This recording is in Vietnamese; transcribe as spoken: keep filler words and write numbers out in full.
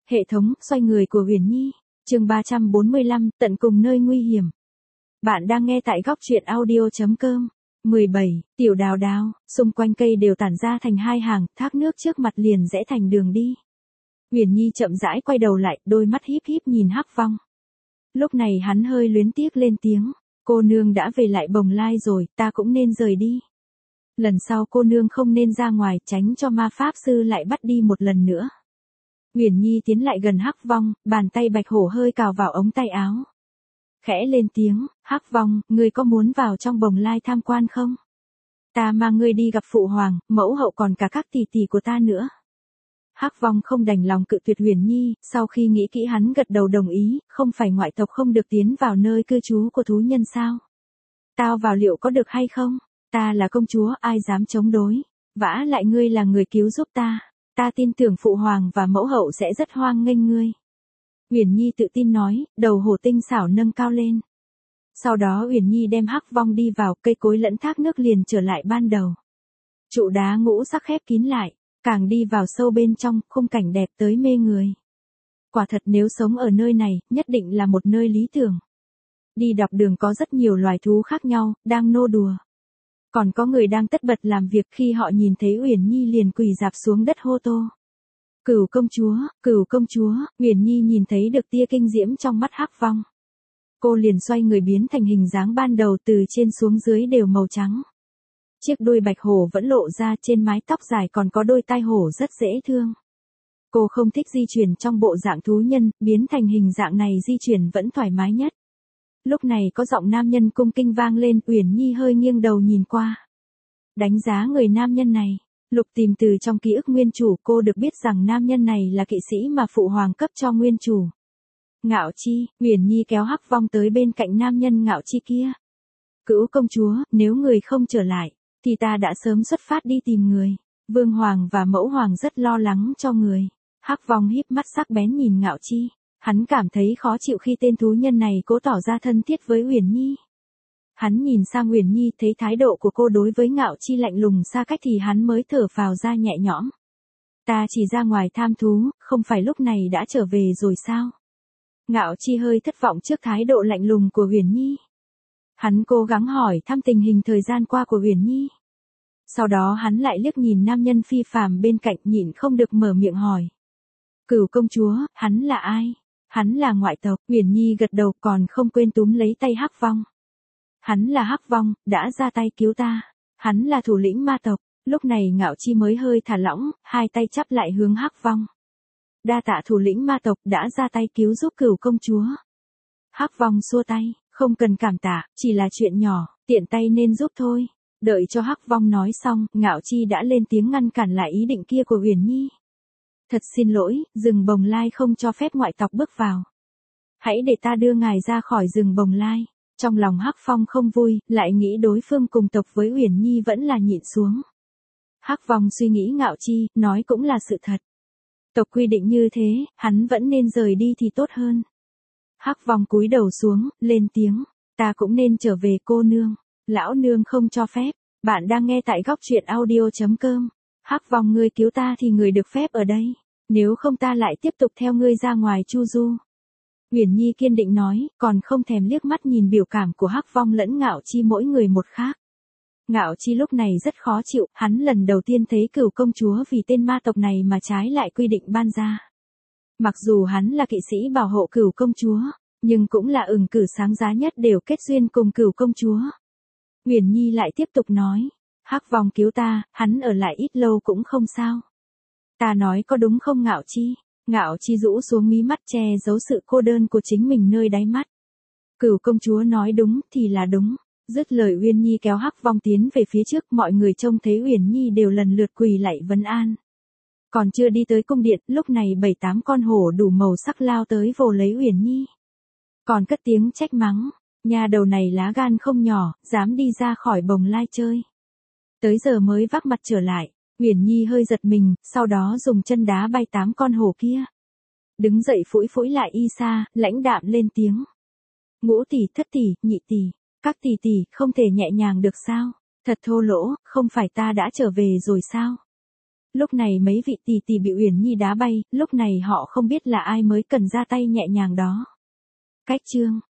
Hệ thống xoay người của Uyển Nhi, chương ba trăm bốn mươi lăm, tận cùng nơi nguy hiểm. Bạn đang nghe tại góc truyện audio chấm com. mười bảy, tiểu đào đào, xung quanh cây đều tản ra thành hai hàng, thác nước trước mặt liền rẽ thành đường đi. Uyển Nhi chậm rãi quay đầu lại, đôi mắt híp híp nhìn Hắc Vong. Lúc này hắn hơi luyến tiếc lên tiếng, cô nương đã về lại Bồng Lai rồi, ta cũng nên rời đi. Lần sau cô nương không nên ra ngoài, tránh cho ma pháp sư lại bắt đi một lần nữa. Uyển Nhi tiến lại gần Hắc Vong, bàn tay bạch hổ hơi cào vào ống tay áo. Khẽ lên tiếng, Hắc Vong, ngươi có muốn vào trong Bồng Lai tham quan không? Ta mang ngươi đi gặp phụ hoàng, mẫu hậu còn cả các tỷ tỷ của ta nữa. Hắc Vong không đành lòng cự tuyệt Uyển Nhi, sau khi nghĩ kỹ hắn gật đầu đồng ý, không phải ngoại tộc không được tiến vào nơi cư trú của thú nhân sao? Tao vào liệu có được hay không? Ta là công chúa, ai dám chống đối? Vả lại ngươi là người cứu giúp ta. Ta tin tưởng phụ hoàng và mẫu hậu sẽ rất hoan nghênh ngươi. Uyển Nhi tự tin nói, đầu hổ tinh xảo nâng cao lên. Sau đó Uyển Nhi đem Hắc Vong đi vào, cây cối lẫn thác nước liền trở lại ban đầu. Trụ đá ngũ sắc khép kín lại, càng đi vào sâu bên trong, khung cảnh đẹp tới mê người. Quả thật nếu sống ở nơi này, nhất định là một nơi lý tưởng. Đi dọc đường có rất nhiều loài thú khác nhau, đang nô đùa. Còn có người đang tất bật làm việc, khi họ nhìn thấy Uyển Nhi liền quỳ rạp xuống đất hô to. Cửu công chúa, cửu công chúa, Uyển Nhi nhìn thấy được tia kinh diễm trong mắt Hắc Vong. Cô liền xoay người biến thành hình dáng ban đầu, từ trên xuống dưới đều màu trắng. Chiếc đuôi bạch hổ vẫn lộ ra, trên mái tóc dài còn có đôi tai hổ rất dễ thương. Cô không thích di chuyển trong bộ dạng thú nhân, biến thành hình dạng này di chuyển vẫn thoải mái nhất. Lúc này có giọng nam nhân cung kinh vang lên, Uyển Nhi hơi nghiêng đầu nhìn qua. Đánh giá người nam nhân này, lục tìm từ trong ký ức nguyên chủ, cô được biết rằng nam nhân này là kỵ sĩ mà phụ hoàng cấp cho nguyên chủ. Ngạo Chi, Uyển Nhi kéo Hắc Vong tới bên cạnh nam nhân Ngạo Chi kia. Cữu công chúa, nếu người không trở lại, thì ta đã sớm xuất phát đi tìm người. Vương hoàng và mẫu hoàng rất lo lắng cho người. Hắc Vong híp mắt sắc bén nhìn Ngạo Chi. Hắn cảm thấy khó chịu khi tên thú nhân này cố tỏ ra thân thiết với Uyển Nhi. Hắn nhìn sang Uyển Nhi, thấy thái độ của cô đối với Ngạo Chi lạnh lùng xa cách thì hắn mới thở phào ra nhẹ nhõm. Ta chỉ ra ngoài tham thú, không phải lúc này đã trở về rồi sao? Ngạo Chi hơi thất vọng trước thái độ lạnh lùng của Uyển Nhi. Hắn cố gắng hỏi thăm tình hình thời gian qua của Uyển Nhi. Sau đó hắn lại liếc nhìn nam nhân phi phàm bên cạnh, nhịn không được mở miệng hỏi. Cửu công chúa, hắn là ai? Hắn là ngoại tộc. Uyển Nhi gật đầu, còn không quên túm lấy tay Hắc Vong. Hắn là Hắc Vong, đã ra tay cứu ta. Hắn là thủ lĩnh ma tộc. Lúc này Ngạo Chi mới hơi thả lỏng, hai tay chắp lại hướng Hắc Vong. Đa tạ thủ lĩnh ma tộc đã ra tay cứu giúp cửu công chúa. Hắc Vong xua tay, không cần cảm tạ, chỉ là chuyện nhỏ, tiện tay nên giúp thôi. Đợi cho Hắc Vong nói xong, Ngạo Chi đã lên tiếng ngăn cản lại ý định kia của Uyển Nhi. Thật xin lỗi, rừng Bồng Lai không cho phép ngoại tộc bước vào. Hãy để ta đưa ngài ra khỏi rừng Bồng Lai. Trong lòng Hắc Vong không vui, lại nghĩ đối phương cùng tộc với Uyển Nhi vẫn là nhịn xuống. Hắc Vong suy nghĩ Ngạo Chi, nói cũng là sự thật. Tộc quy định như thế, hắn vẫn nên rời đi thì tốt hơn. Hắc Vong cúi đầu xuống, lên tiếng, ta cũng nên trở về cô nương. Lão nương không cho phép. Bạn đang nghe tại góc truyện audio chấm com. Hắc Vong, ngươi cứu ta thì người được phép ở đây. Nếu không ta lại tiếp tục theo ngươi ra ngoài chu du. Uyển Nhi kiên định nói, còn không thèm liếc mắt nhìn biểu cảm của Hắc Vong lẫn Ngạo Chi mỗi người một khác. Ngạo Chi lúc này rất khó chịu, hắn lần đầu tiên thấy cửu công chúa vì tên ma tộc này mà trái lại quy định ban ra. Mặc dù hắn là kỵ sĩ bảo hộ cửu công chúa, nhưng cũng là ừng cử sáng giá nhất đều kết duyên cùng cửu công chúa. Uyển Nhi lại tiếp tục nói, Hắc Vong cứu ta, hắn ở lại ít lâu cũng không sao. Ta nói có đúng không Ngạo Chi? Ngạo Chi rũ xuống mí mắt che giấu sự cô đơn của chính mình nơi đáy mắt. Cửu công chúa nói đúng thì là đúng. Dứt lời Uyển Nhi kéo Hắc Vong tiến về phía trước, mọi người trông thấy Uyển Nhi đều lần lượt quỳ lạy vấn an. Còn chưa đi tới cung điện, lúc này bảy tám con hổ đủ màu sắc lao tới vồ lấy Uyển Nhi. Còn cất tiếng trách mắng, nhà đầu này lá gan không nhỏ, dám đi ra khỏi Bồng Lai chơi. Tới giờ mới vác mặt trở lại, Uyển Nhi hơi giật mình, sau đó dùng chân đá bay tám con hổ kia. Đứng dậy phủi phủi lại y sa, lãnh đạm lên tiếng. Ngũ tỷ, thất tỷ, nhị tỷ, các tỷ tỷ, không thể nhẹ nhàng được sao? Thật thô lỗ, không phải ta đã trở về rồi sao? Lúc này mấy vị tỷ tỷ bị Uyển Nhi đá bay, lúc này họ không biết là ai mới cần ra tay nhẹ nhàng đó. Cách chương